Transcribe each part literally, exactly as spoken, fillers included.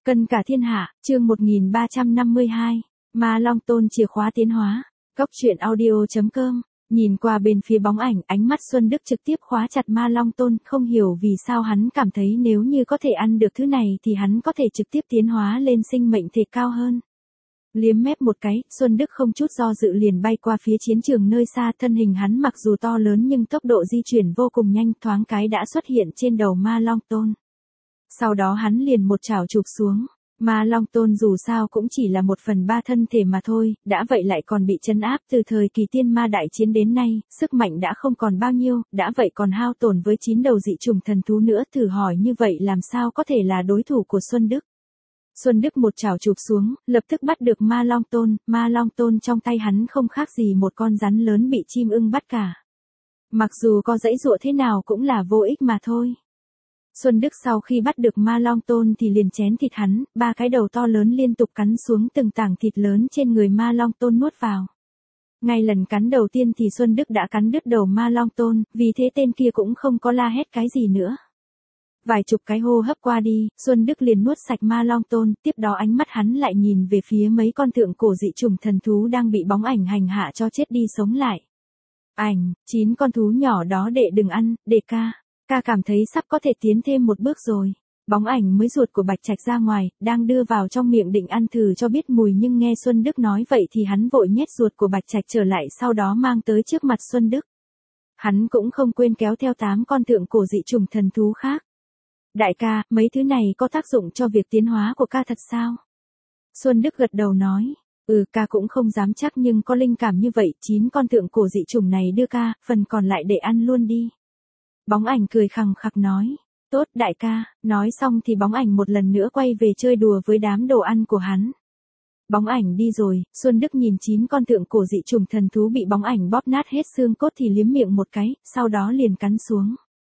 Cân cả thiên hạ, chương một nghìn ba trăm năm mươi hai, Ma Long Tôn chìa khóa tiến hóa, Cốc truyện audio.com, nhìn qua bên phía bóng ảnh, ánh mắt Xuân Đức trực tiếp khóa chặt Ma Long Tôn, không hiểu vì sao hắn cảm thấy nếu như có thể ăn được thứ này thì hắn có thể trực tiếp tiến hóa lên sinh mệnh thể cao hơn. Liếm mép một cái, Xuân Đức không chút do dự liền bay qua phía chiến trường nơi xa, thân hình hắn mặc dù to lớn nhưng tốc độ di chuyển vô cùng nhanh, thoáng cái đã xuất hiện trên đầu Ma Long Tôn. Sau đó hắn liền một chảo chụp xuống. Ma Long Tôn dù sao cũng chỉ là một phần ba thân thể mà thôi, đã vậy lại còn bị trấn áp từ thời kỳ tiên ma đại chiến đến nay, sức mạnh đã không còn bao nhiêu, đã vậy còn hao tổn với chín đầu dị trùng thần thú nữa, thử hỏi như vậy làm sao có thể là đối thủ của Xuân Đức. Xuân Đức một chảo chụp xuống, lập tức bắt được Ma Long Tôn, Ma Long Tôn trong tay hắn không khác gì một con rắn lớn bị chim ưng bắt cả. Mặc dù có giãy giụa thế nào cũng là vô ích mà thôi. Xuân Đức sau khi bắt được Ma Long Tôn thì liền chén thịt hắn, ba cái đầu to lớn liên tục cắn xuống từng tảng thịt lớn trên người Ma Long Tôn nuốt vào. Ngay lần cắn đầu tiên thì Xuân Đức đã cắn đứt đầu Ma Long Tôn, vì thế tên kia cũng không có la hét cái gì nữa. Vài chục cái hô hấp qua đi, Xuân Đức liền nuốt sạch Ma Long Tôn, tiếp đó ánh mắt hắn lại nhìn về phía mấy con thượng cổ dị trùng thần thú đang bị bóng ảnh hành hạ cho chết đi sống lại. Ảnh, chín con thú nhỏ đó đệ đừng ăn, đệ ca. Ca cảm thấy sắp có thể tiến thêm một bước rồi. Bóng ảnh mới ruột của Bạch Trạch ra ngoài, đang đưa vào trong miệng định ăn thử cho biết mùi, nhưng nghe Xuân Đức nói vậy thì hắn vội nhét ruột của Bạch Trạch trở lại, sau đó mang tới trước mặt Xuân Đức. Hắn cũng không quên kéo theo tám con thượng cổ dị trùng thần thú khác. Đại ca, mấy thứ này có tác dụng cho việc tiến hóa của ca thật sao? Xuân Đức gật đầu nói, ừ, ca cũng không dám chắc nhưng có linh cảm như vậy, chín con thượng cổ dị trùng này đưa ca, phần còn lại để ăn luôn đi. Bóng ảnh cười khằng khặc nói, tốt đại ca, nói xong thì bóng ảnh một lần nữa quay về chơi đùa với đám đồ ăn của hắn. Bóng ảnh đi rồi, Xuân Đức nhìn chín con thượng cổ dị trùng thần thú bị bóng ảnh bóp nát hết xương cốt thì liếm miệng một cái, sau đó liền cắn xuống.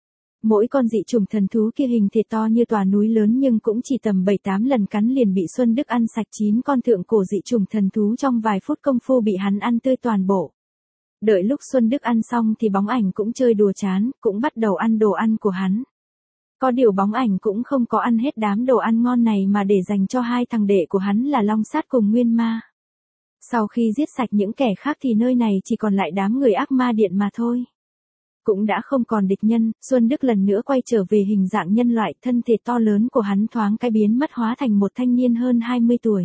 Mỗi con dị trùng thần thú kia hình thể to như tòa núi lớn nhưng cũng chỉ tầm bảy tám lần cắn liền bị Xuân Đức ăn sạch. Chín con thượng cổ dị trùng thần thú trong vài phút công phu bị hắn ăn tươi toàn bộ. Đợi lúc Xuân Đức ăn xong thì bóng ảnh cũng chơi đùa chán, cũng bắt đầu ăn đồ ăn của hắn. Có điều bóng ảnh cũng không có ăn hết đám đồ ăn ngon này mà để dành cho hai thằng đệ của hắn là Long Sát cùng Nguyên Ma. Sau khi giết sạch những kẻ khác thì nơi này chỉ còn lại đám người ác ma điện mà thôi. Cũng đã không còn địch nhân, Xuân Đức lần nữa quay trở về hình dạng nhân loại, thân thể to lớn của hắn thoáng cái biến mất hóa thành một thanh niên hơn hai mươi tuổi.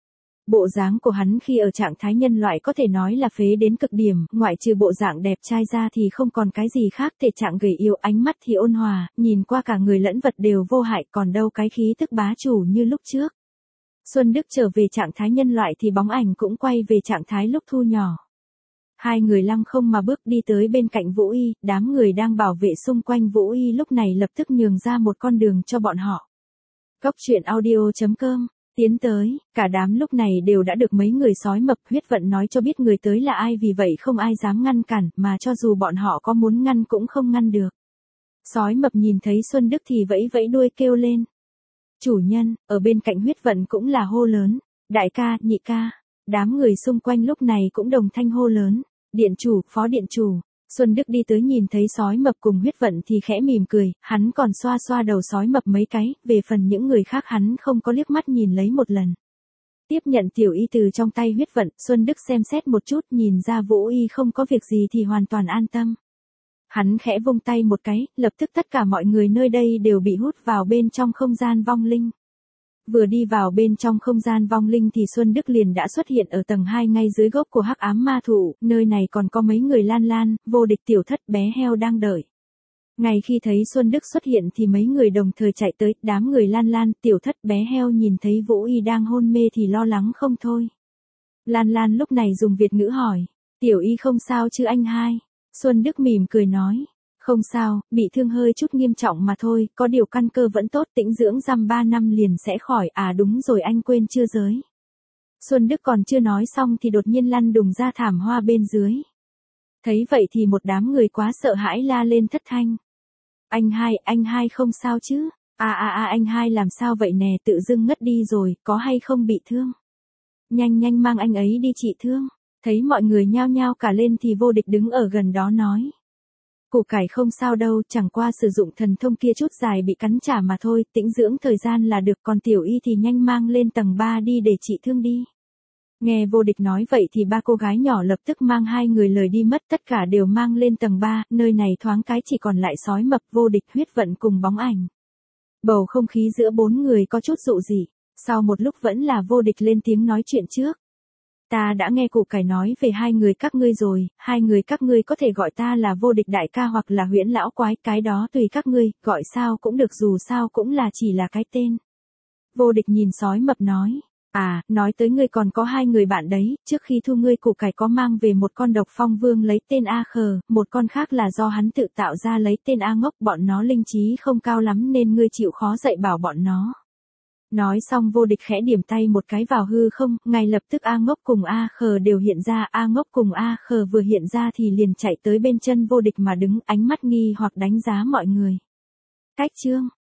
Bộ dáng của hắn khi ở trạng thái nhân loại có thể nói là phế đến cực điểm, ngoại trừ bộ dạng đẹp trai ra thì không còn cái gì khác, thể trạng gầy yếu, ánh mắt thì ôn hòa, nhìn qua cả người lẫn vật đều vô hại, còn đâu cái khí tức bá chủ như lúc trước. Xuân Đức trở về trạng thái nhân loại thì bóng ảnh cũng quay về trạng thái lúc thu nhỏ. Hai người lăng không mà bước đi tới bên cạnh Vũ Y, đám người đang bảo vệ xung quanh Vũ Y lúc này lập tức nhường ra một con đường cho bọn họ. Cốc truyện audio.com, tiến tới, cả đám lúc này đều đã được mấy người sói mập huyết vận nói cho biết người tới là ai, vì vậy không ai dám ngăn cản, mà cho dù bọn họ có muốn ngăn cũng không ngăn được. Sói mập nhìn thấy Xuân Đức thì vẫy vẫy đuôi kêu lên. Chủ nhân, ở bên cạnh huyết vận cũng là hô lớn, đại ca, nhị ca. Đám người xung quanh lúc này cũng đồng thanh hô lớn, điện chủ, phó điện chủ. Xuân Đức đi tới nhìn thấy sói mập cùng huyết vận thì khẽ mỉm cười, hắn còn xoa xoa đầu sói mập mấy cái, về phần những người khác hắn không có liếc mắt nhìn lấy một lần. Tiếp nhận tiểu y từ trong tay huyết vận, Xuân Đức xem xét một chút, nhìn ra Vũ Y không có việc gì thì hoàn toàn an tâm. Hắn khẽ vung tay một cái, lập tức tất cả mọi người nơi đây đều bị hút vào bên trong không gian vong linh. Vừa đi vào bên trong không gian vong linh thì Xuân Đức liền đã xuất hiện ở tầng hai ngay dưới gốc của hắc ám ma thụ, nơi này còn có mấy người Lan Lan, Vô Địch, Tiểu Thất, Bé Heo đang đợi. Ngay khi thấy Xuân Đức xuất hiện thì mấy người đồng thời chạy tới, đám người Lan Lan, Tiểu Thất, Bé Heo nhìn thấy Vũ Y đang hôn mê thì lo lắng không thôi. Lan Lan lúc này dùng Việt ngữ hỏi, Tiểu Y không sao chứ anh hai? Xuân Đức mỉm cười nói. Không sao, bị thương hơi chút nghiêm trọng mà thôi, có điều căn cơ vẫn tốt, tĩnh dưỡng dăm ba năm liền sẽ khỏi, à đúng rồi anh quên chưa giới. Xuân Đức còn chưa nói xong thì đột nhiên lăn đùng ra thảm hoa bên dưới. Thấy vậy thì một đám người quá sợ hãi la lên thất thanh. Anh hai, anh hai không sao chứ? À à à anh hai làm sao vậy nè, tự dưng ngất đi rồi, có hay không bị thương? Nhanh nhanh mang anh ấy đi trị thương. Thấy mọi người nhao nhao cả lên thì Vô Địch đứng ở gần đó nói. Củ cải không sao đâu, chẳng qua sử dụng thần thông kia chút dài bị cắn trả mà thôi, tĩnh dưỡng thời gian là được, còn tiểu y thì nhanh mang lên tầng ba đi để trị thương đi. Nghe vô địch nói vậy thì ba cô gái nhỏ lập tức mang hai người lời đi mất, tất cả đều mang lên tầng ba, nơi này thoáng cái chỉ còn lại sói mập, vô địch, huyết vận cùng bóng ảnh. Bầu không khí giữa bốn người có chút dụ dỉ, sau một lúc vẫn là vô địch lên tiếng nói chuyện trước. Ta đã nghe Củ cải nói về hai người các ngươi rồi, hai người các ngươi có thể gọi ta là vô địch đại ca hoặc là huyễn lão quái, cái đó tùy các ngươi, gọi sao cũng được, dù sao cũng là chỉ là cái tên. Vô địch nhìn sói mập nói, à, nói tới ngươi còn có hai người bạn đấy, trước khi thu ngươi Củ cải có mang về một con độc phong vương lấy tên A Khờ, một con khác là do hắn tự tạo ra lấy tên A Ngốc, bọn nó linh trí không cao lắm nên ngươi chịu khó dạy bảo bọn nó. Nói xong vô địch khẽ điểm tay một cái vào hư không, ngay lập tức A Ngốc cùng A Khờ đều hiện ra, A Ngốc cùng A Khờ vừa hiện ra thì liền chạy tới bên chân vô địch mà đứng, ánh mắt nghi hoặc đánh giá mọi người. Cách chương